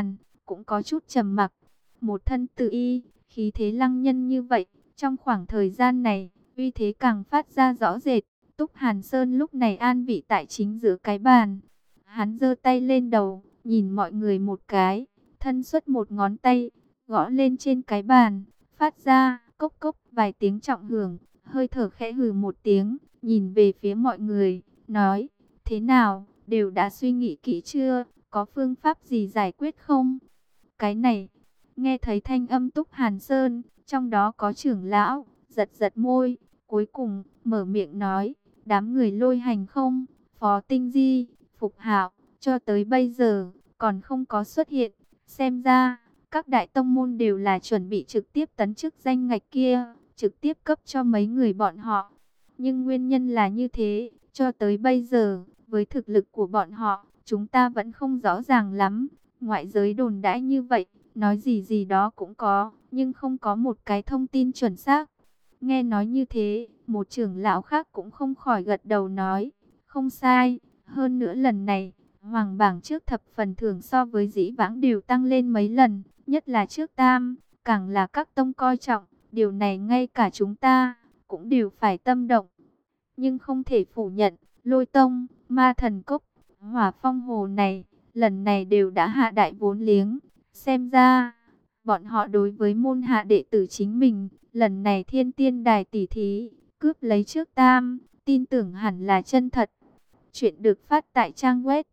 cũng có chút trầm mặc. Một thân tự y, khí thế lăng nhân như vậy, trong khoảng thời gian này, uy thế càng phát ra rõ rệt. Túc Hàn Sơn lúc này an vị tại chính giữa cái bàn. Hắn giơ tay lên đầu, nhìn mọi người một cái, thân xuất một ngón tay, gõ lên trên cái bàn, phát ra cốc cốc vài tiếng trọng hưởng, hơi thở khẽ hừ một tiếng, nhìn về phía mọi người, nói, thế nào, đều đã suy nghĩ kỹ chưa, có phương pháp gì giải quyết không? Cái này, nghe thấy thanh âm Túc Hàn Sơn, trong đó có trưởng lão, giật giật môi, cuối cùng, mở miệng nói, đám người Lôi Hành không, Phó Tinh Di, Phục Hạo, cho tới bây giờ, còn không có xuất hiện, xem ra, các đại tông môn đều là chuẩn bị trực tiếp tấn chức danh ngạch kia, trực tiếp cấp cho mấy người bọn họ. Nhưng nguyên nhân là như thế, cho tới bây giờ, với thực lực của bọn họ, chúng ta vẫn không rõ ràng lắm. Ngoại giới đồn đãi như vậy, nói gì gì đó cũng có, nhưng không có một cái thông tin chuẩn xác. Nghe nói như thế, một trưởng lão khác cũng không khỏi gật đầu nói, không sai, hơn nữa lần này, hoàng bảng trước thập phần thưởng so với dĩ vãng đều tăng lên mấy lần, nhất là trước tam, càng là các tông coi trọng, điều này ngay cả chúng ta, cũng đều phải tâm động. Nhưng không thể phủ nhận, Lôi Tông, Ma Thần Cốc, Hỏa Phong Hồ này, lần này đều đã hạ đại vốn liếng. Xem ra, bọn họ đối với môn hạ đệ tử chính mình, lần này thiên tiên đài tỷ thí, cướp lấy trước tam, tin tưởng hẳn là chân thật. Chuyện được phát tại trang web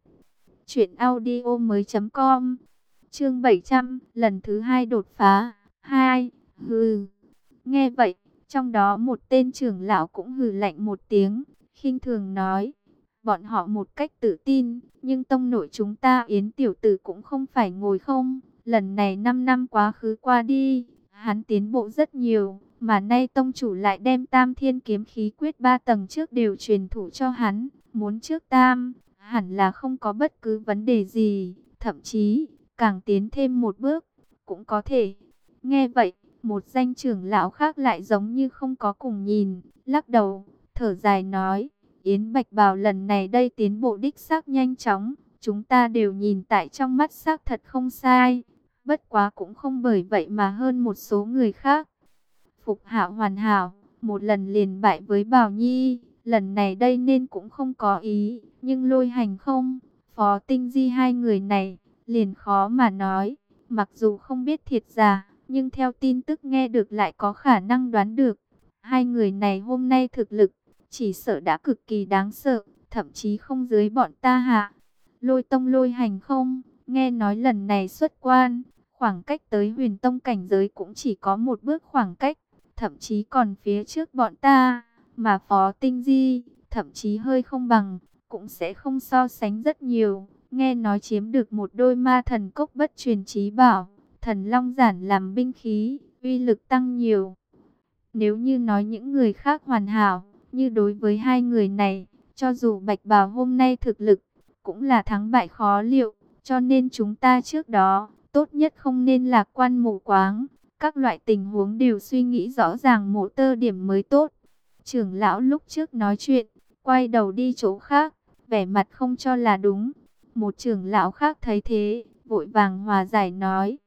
truyệnaudiomoi.com. Chương 700, lần thứ 2 đột phá. 2. Hừ. Nghe vậy, trong đó một tên trưởng lão cũng hừ lạnh một tiếng, khinh thường nói: "Bọn họ một cách tự tin, nhưng tông nội chúng ta Yến tiểu tử cũng không phải ngồi không, lần này 5 năm quá khứ qua đi, hắn tiến bộ rất nhiều, mà nay tông chủ lại đem Tam Thiên kiếm khí quyết 3 tầng trước đều truyền thụ cho hắn, muốn trước tam, hẳn là không có bất cứ vấn đề gì, thậm chí càng tiến thêm một bước cũng có thể." Nghe vậy, một danh trưởng lão khác lại giống như không có cùng nhìn, lắc đầu, thở dài nói: "Yến Bạch Bào lần này đây tiến bộ đích xác nhanh chóng, chúng ta đều nhìn tại trong mắt, xác thật không sai, bất quá cũng không bởi vậy mà hơn một số người khác." Phục Hạo hoàn hảo, một lần liền bại với Bảo Nhi, lần này đây nên cũng không có ý, nhưng Lôi Hành không, Phó Tinh Di hai người này, liền khó mà nói, mặc dù không biết thiệt giả, nhưng theo tin tức nghe được lại có khả năng đoán được, hai người này hôm nay thực lực, chỉ sợ đã cực kỳ đáng sợ, thậm chí không dưới bọn ta hạ. Lôi Tông Lôi Hành không, nghe nói lần này xuất quan, khoảng cách tới Huyền Tông cảnh giới cũng chỉ có một bước khoảng cách, thậm chí còn phía trước bọn ta, mà Phó Tinh Di, thậm chí hơi không bằng, cũng sẽ không so sánh rất nhiều. Nghe nói chiếm được một đôi ma thần cốc bất truyền chí bảo, thần long giản làm binh khí, uy lực tăng nhiều. Nếu như nói những người khác hoàn hảo, như đối với hai người này, cho dù Bạch Bào hôm nay thực lực, cũng là thắng bại khó liệu, cho nên chúng ta trước đó, tốt nhất không nên lạc quan mù quáng, các loại tình huống đều suy nghĩ rõ ràng mộ tơ điểm mới tốt. Trưởng lão lúc trước nói chuyện, quay đầu đi chỗ khác, vẻ mặt không cho là đúng. Một trưởng lão khác thấy thế, vội vàng hòa giải nói: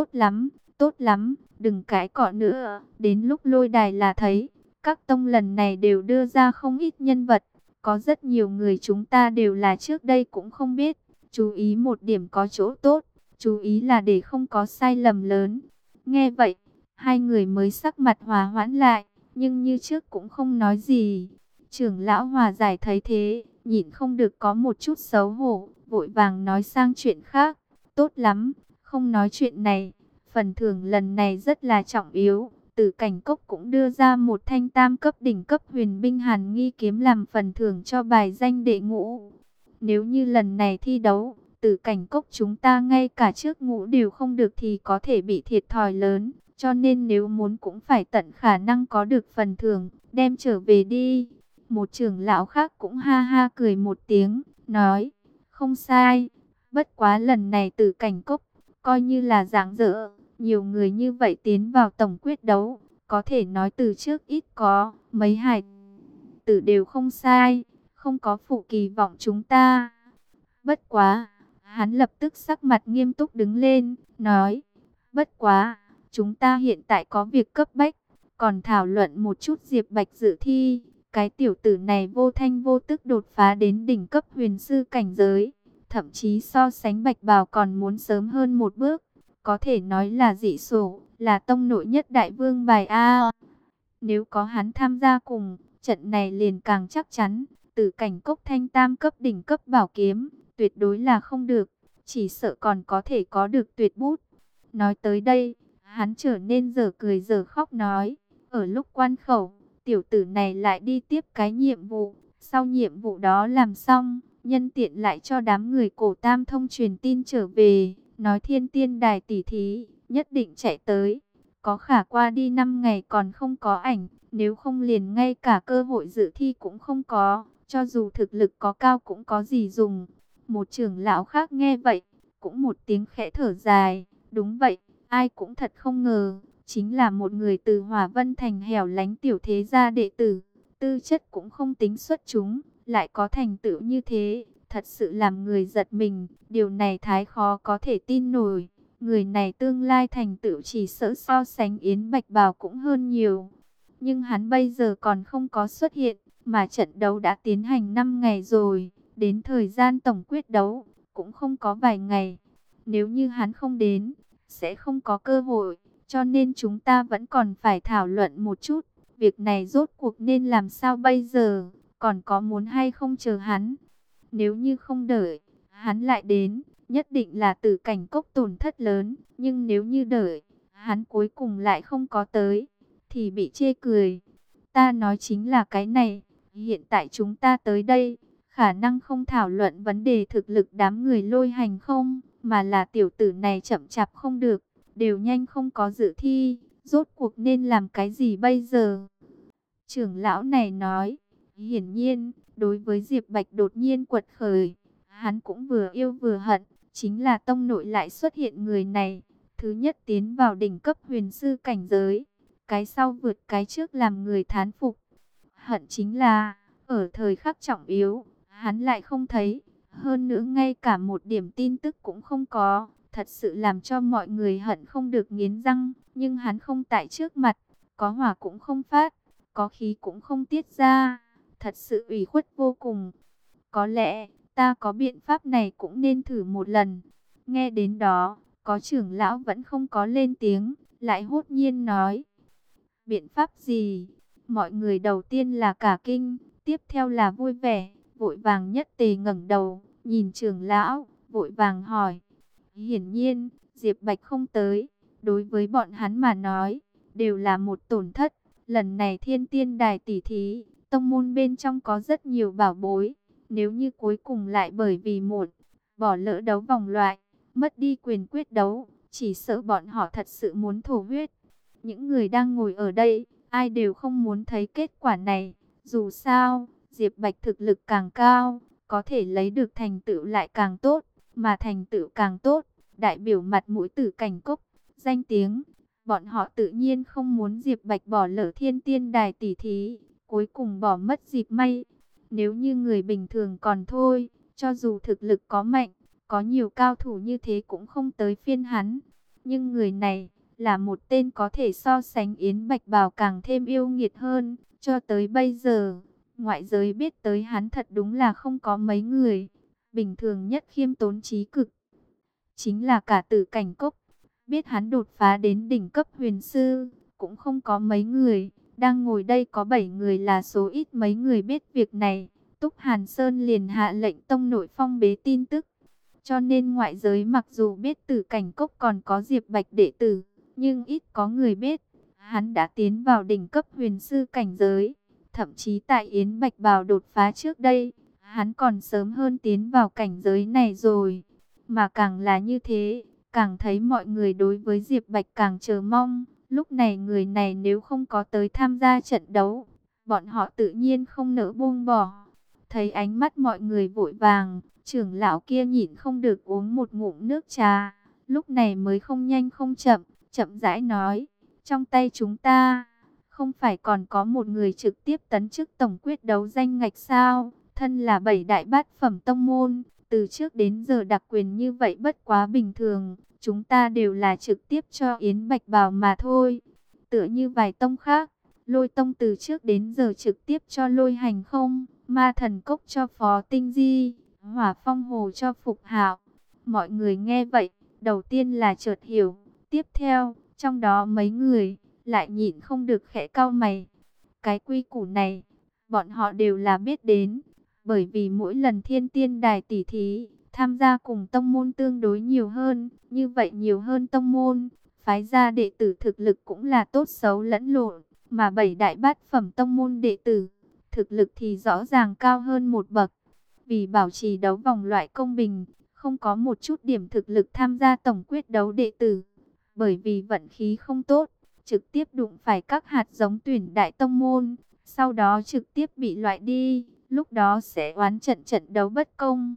tốt lắm, đừng cãi cọ nữa, đến lúc lôi đài là thấy, các tông lần này đều đưa ra không ít nhân vật, có rất nhiều người chúng ta đều là trước đây cũng không biết, chú ý một điểm có chỗ tốt, chú ý là để không có sai lầm lớn. Nghe vậy, hai người mới sắc mặt hòa hoãn lại, nhưng như trước cũng không nói gì. Trưởng lão hòa giải thấy thế, nhịn không được có một chút xấu hổ, vội vàng nói sang chuyện khác. Tốt lắm, không nói chuyện này, phần thưởng lần này rất là trọng yếu. Tử Cảnh Cốc cũng đưa ra một thanh tam cấp đỉnh cấp huyền binh hàn nghi kiếm làm phần thưởng cho bài danh đệ ngũ. Nếu như lần này thi đấu, Tử Cảnh Cốc chúng ta ngay cả trước ngũ đều không được thì có thể bị thiệt thòi lớn. Cho nên nếu muốn cũng phải tận khả năng có được phần thưởng, đem trở về đi. Một trưởng lão khác cũng ha ha cười một tiếng, nói: "Không sai, bất quá lần này Tử Cảnh Cốc, coi như là rạng rỡ, nhiều người như vậy tiến vào tổng quyết đấu, có thể nói từ trước ít có, mấy hải tử đều không sai, không có phụ kỳ vọng chúng ta. Bất quá, Hắn lập tức sắc mặt nghiêm túc đứng lên, nói, bất quá, chúng ta hiện tại có việc cấp bách, còn thảo luận một chút Diệp Bạch dự thi. Cái tiểu tử này vô thanh vô tức đột phá đến đỉnh cấp huyền sư cảnh giới, thậm chí so sánh Bạch Bào còn muốn sớm hơn một bước, có thể nói là dị số, là tông nội nhất đại vương bài A. Nếu có hắn tham gia cùng, trận này liền càng chắc chắn, tử cảnh cốc thanh tam cấp đỉnh cấp bảo kiếm, tuyệt đối là không được, chỉ sợ còn có thể có được tuyệt bút. Nói tới đây, hắn trở nên dở cười dở khóc nói, ở lúc quan khẩu, tiểu tử này lại đi tiếp cái nhiệm vụ, sau nhiệm vụ đó làm xong, nhân tiện lại cho đám người cổ tam thông truyền tin trở về, nói thiên tiên đài tỷ thí, nhất định chạy tới. Có khả qua đi 5 ngày còn không có ảnh, nếu không liền ngay cả cơ hội dự thi cũng không có, cho dù thực lực có cao cũng có gì dùng. Một trưởng lão khác nghe vậy, cũng một tiếng khẽ thở dài, đúng vậy, ai cũng thật không ngờ, chính là một người từ Hỏa Vân Thành hẻo lánh tiểu thế gia đệ tử, tư chất cũng không tính xuất chúng, lại có thành tựu như thế, thật sự làm người giật mình, điều này thái khó có thể tin nổi. Người này tương lai thành tựu chỉ sợ so sánh Yến Bạch Bào cũng hơn nhiều. Nhưng hắn bây giờ còn không có xuất hiện, mà trận đấu đã tiến hành 5 ngày rồi, đến thời gian tổng quyết đấu, cũng không có vài ngày. Nếu như hắn không đến, sẽ không có cơ hội, cho nên chúng ta vẫn còn phải thảo luận một chút. Việc này rốt cuộc nên làm sao bây giờ, còn có muốn hay không chờ hắn. Nếu như không đợi, hắn lại đến, nhất định là tử cảnh cốc tổn thất lớn, nhưng nếu như đợi, hắn cuối cùng lại không có tới, thì bị chê cười. Ta nói chính là cái này, hiện tại chúng ta tới đây, khả năng không thảo luận vấn đề thực lực đám người Lôi Hành không, mà là tiểu tử này chậm chạp không được, đều nhanh không có dự thi, rốt cuộc nên làm cái gì bây giờ? Trưởng lão này nói, hiển nhiên, đối với Diệp Bạch đột nhiên quật khởi, hắn cũng vừa yêu vừa hận, chính là tông nội lại xuất hiện người này. Thứ nhất tiến vào đỉnh cấp huyền sư cảnh giới, cái sau vượt cái trước làm người thán phục. Hận chính là, ở thời khắc trọng yếu, hắn lại không thấy, hơn nữa ngay cả một điểm tin tức cũng không có, thật sự làm cho mọi người hận không được nghiến răng, nhưng hắn không tại trước mặt, có hỏa cũng không phát, có khí cũng không tiết ra, thật sự ủy khuất vô cùng. Có lẽ, ta có biện pháp này cũng nên thử một lần. Nghe đến đó, có trưởng lão vẫn không có lên tiếng, lại hốt nhiên nói. Biện pháp gì? Mọi người đầu tiên là cả kinh, tiếp theo là vui vẻ, vội vàng nhất tề ngẩng đầu, nhìn trưởng lão, vội vàng hỏi. Hiển nhiên, Diệp Bạch không tới, đối với bọn hắn mà nói, đều là một tổn thất. Lần này thiên tiên đài tỷ thí, tông môn bên trong có rất nhiều bảo bối. Nếu như cuối cùng lại bởi vì một, bỏ lỡ đấu vòng loại, mất đi quyền quyết đấu, chỉ sợ bọn họ thật sự muốn thổ huyết. Những người đang ngồi ở đây, ai đều không muốn thấy kết quả này. Dù sao, Diệp Bạch thực lực càng cao, có thể lấy được thành tựu lại càng tốt, mà thành tựu càng tốt, đại biểu mặt mũi tử cảnh cốc, danh tiếng. Bọn họ tự nhiên không muốn Diệp Bạch bỏ lỡ thiên tiên đài tỷ thí, cuối cùng bỏ mất dịp may. Nếu như người bình thường còn thôi, cho dù thực lực có mạnh, có nhiều cao thủ như thế cũng không tới phiên hắn. Nhưng người này là một tên có thể so sánh Yến Bạch Bào càng thêm yêu nghiệt hơn. Cho tới bây giờ, ngoại giới biết tới hắn thật đúng là không có mấy người. Bình thường nhất khiêm tốn trí cực, chính là cả Tử Cảnh Cốc. Biết hắn đột phá đến đỉnh cấp huyền sư, cũng không có mấy người. Đang ngồi đây có 7 người là số ít mấy người biết việc này. Túc Hàn Sơn liền hạ lệnh tông nội phong bế tin tức. Cho nên ngoại giới mặc dù biết Tử Cảnh Cốc còn có Diệp Bạch đệ tử, nhưng ít có người biết. Hắn đã tiến vào đỉnh cấp huyền sư cảnh giới. Thậm chí tại Yến Bạch Bào đột phá trước đây, hắn còn sớm hơn tiến vào cảnh giới này rồi. Mà càng là như thế, càng thấy mọi người đối với Diệp Bạch càng chờ mong. Lúc này người này nếu không có tới tham gia trận đấu, bọn họ tự nhiên không nỡ buông bỏ. Thấy ánh mắt mọi người vội vàng, trưởng lão kia nhịn không được uống một ngụm nước trà. Lúc này mới không nhanh không chậm, chậm rãi nói, trong tay chúng ta, không phải còn có một người trực tiếp tấn chức tổng quyết đấu danh ngạch sao? Thân là 7 đại bát phẩm tông môn, từ trước đến giờ đặc quyền như vậy bất quá bình thường, chúng ta đều là trực tiếp cho Yến Bạch Bào mà thôi. Tựa như vài tông khác, Lôi Tông từ trước đến giờ trực tiếp cho Lôi Hành Không, Ma Thần Cốc cho Phó Tinh Di, Hỏa Phong Hồ cho Phục Hạo. Mọi người nghe vậy, đầu tiên là chợt hiểu, tiếp theo, trong đó mấy người lại nhịn không được khẽ cau mày. Cái quy củ này, bọn họ đều là biết đến, bởi vì mỗi lần Thiên Tiên Đài tỷ thí, tham gia cùng tông môn tương đối nhiều hơn, như vậy nhiều hơn tông môn, phái ra đệ tử thực lực cũng là tốt xấu lẫn lộn, mà 7 đại bát phẩm tông môn đệ tử, thực lực thì rõ ràng cao hơn một bậc. Vì bảo trì đấu vòng loại công bình, không có một chút điểm thực lực tham gia tổng quyết đấu đệ tử, bởi vì vận khí không tốt, trực tiếp đụng phải các hạt giống tuyển đại tông môn, sau đó trực tiếp bị loại đi, lúc đó sẽ oán trận trận đấu bất công.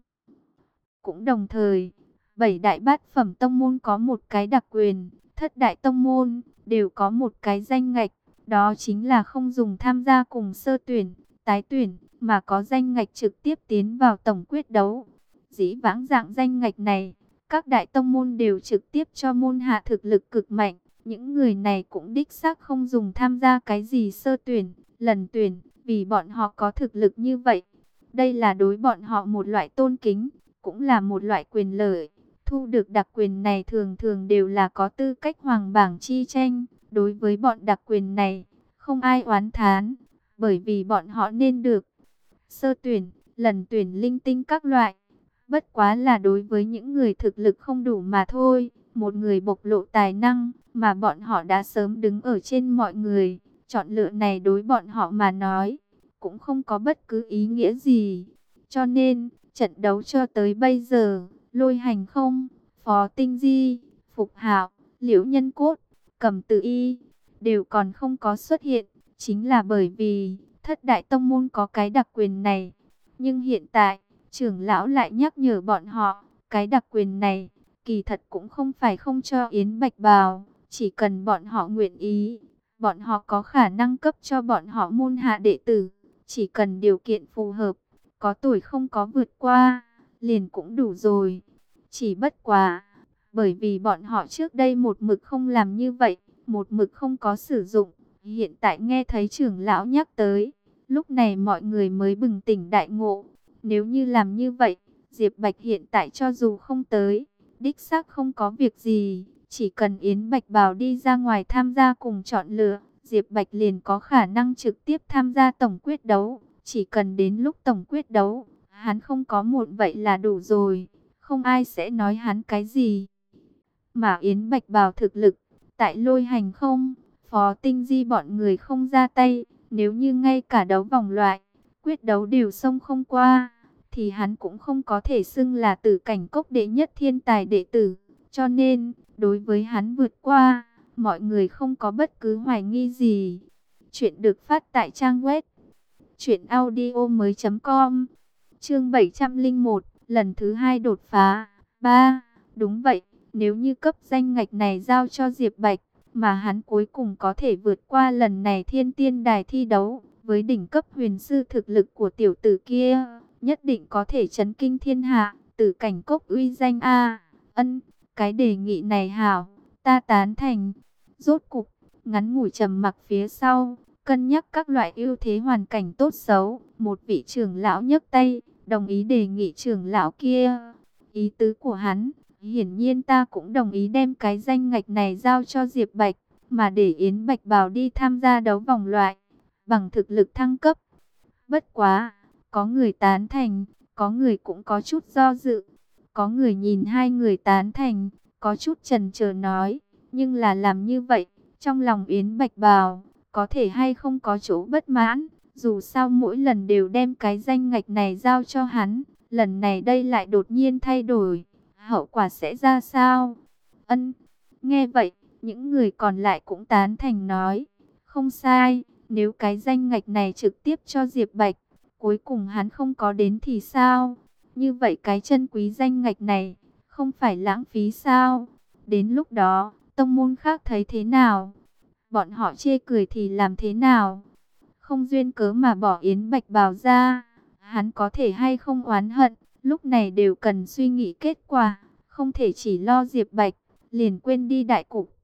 Cũng đồng thời, 7 đại bát phẩm tông môn có một cái đặc quyền, thất đại tông môn đều có một cái danh ngạch, đó chính là không dùng tham gia cùng sơ tuyển, tái tuyển, mà có danh ngạch trực tiếp tiến vào tổng quyết đấu. Dĩ vãng dạng danh ngạch này, các đại tông môn đều trực tiếp cho môn hạ thực lực cực mạnh, những người này cũng đích xác không dùng tham gia cái gì sơ tuyển, lần tuyển, vì bọn họ có thực lực như vậy. Đây là đối bọn họ một loại tôn kính, cũng là một loại quyền lợi. Thu được đặc quyền này thường thường đều là có tư cách hoàng bảng chi tranh. Đối với bọn đặc quyền này, không ai oán thán, bởi vì bọn họ nên được. Sơ tuyển, lần tuyển linh tinh các loại. Bất quá là đối với những người thực lực không đủ mà thôi. Một người bộc lộ tài năng, mà bọn họ đã sớm đứng ở trên mọi người. Chọn lựa này đối bọn họ mà nói, cũng không có bất cứ ý nghĩa gì. Cho nên, trận đấu cho tới bây giờ, Lôi Hành Không, Phó Tinh Di, Phục Hạo, Liễu Nhân Cốt, Cầm Tử Y đều còn không có xuất hiện, chính là bởi vì thất đại tông môn có cái đặc quyền này. Nhưng hiện tại, trưởng lão lại nhắc nhở bọn họ, cái đặc quyền này kỳ thật cũng không phải không cho Yến Bạch Bào, chỉ cần bọn họ nguyện ý, bọn họ có khả năng cấp cho bọn họ môn hạ đệ tử, chỉ cần điều kiện phù hợp, có tuổi không có vượt qua, liền cũng đủ rồi. Chỉ bất quá, bởi vì bọn họ trước đây một mực không làm như vậy, một mực không có sử dụng, hiện tại nghe thấy trưởng lão nhắc tới, lúc này mọi người mới bừng tỉnh đại ngộ. Nếu như làm như vậy, Diệp Bạch hiện tại cho dù không tới, đích xác không có việc gì, chỉ cần Yến Bạch Bào đi ra ngoài tham gia cùng chọn lựa, Diệp Bạch liền có khả năng trực tiếp tham gia tổng quyết đấu. Chỉ cần đến lúc tổng quyết đấu, hắn không có muộn vậy là đủ rồi, không ai sẽ nói hắn cái gì. Mà Yến Bạch Bào thực lực, tại Lôi Hành Không, Phó Tinh Di bọn người không ra tay, nếu như ngay cả đấu vòng loại, quyết đấu đều xông không qua, thì hắn cũng không có thể xưng là Tử Cảnh Cốc đệ nhất thiên tài đệ tử. Cho nên, đối với hắn vượt qua, mọi người không có bất cứ hoài nghi gì. Chuyện được phát tại trang web truyệnaudiomoi.com. Chương 701, lần thứ 2 đột phá. 3. Đúng vậy, nếu như cấp danh ngạch này giao cho Diệp Bạch, mà hắn cuối cùng có thể vượt qua lần này Thiên Tiên Đài thi đấu, với đỉnh cấp huyền sư thực lực của tiểu tử kia, nhất định có thể chấn kinh thiên hạ, Tử Cảnh Cốc uy danh a. Ân, cái đề nghị này hảo, ta tán thành. Rốt cục, ngắn ngủi trầm mặc phía sau, cân nhắc các loại ưu thế hoàn cảnh tốt xấu, một vị trưởng lão nhấc tay, đồng ý đề nghị trưởng lão kia. Ý tứ của hắn, hiển nhiên ta cũng đồng ý đem cái danh ngạch này giao cho Diệp Bạch, mà để Yến Bạch Bào đi tham gia đấu vòng loại, bằng thực lực thăng cấp. Bất quá, có người tán thành, có người cũng có chút do dự. Có người nhìn hai người tán thành, có chút chần chờ nói, nhưng là làm như vậy, trong lòng Yến Bạch Bào, có thể hay không có chỗ bất mãn, dù sao mỗi lần đều đem cái danh ngạch này giao cho hắn, lần này đây lại đột nhiên thay đổi, hậu quả sẽ ra sao? Ân, nghe vậy, những người còn lại cũng tán thành nói, không sai, nếu cái danh ngạch này trực tiếp cho Diệp Bạch, cuối cùng hắn không có đến thì sao? Như vậy cái chân quý danh ngạch này, không phải lãng phí sao? Đến lúc đó, tông môn khác thấy thế nào? Bọn họ chê cười thì làm thế nào? Không duyên cớ mà bỏ Yến Bạch Bào ra, hắn có thể hay không oán hận, lúc này đều cần suy nghĩ kết quả, không thể chỉ lo Diệp Bạch, liền quên đi đại cục.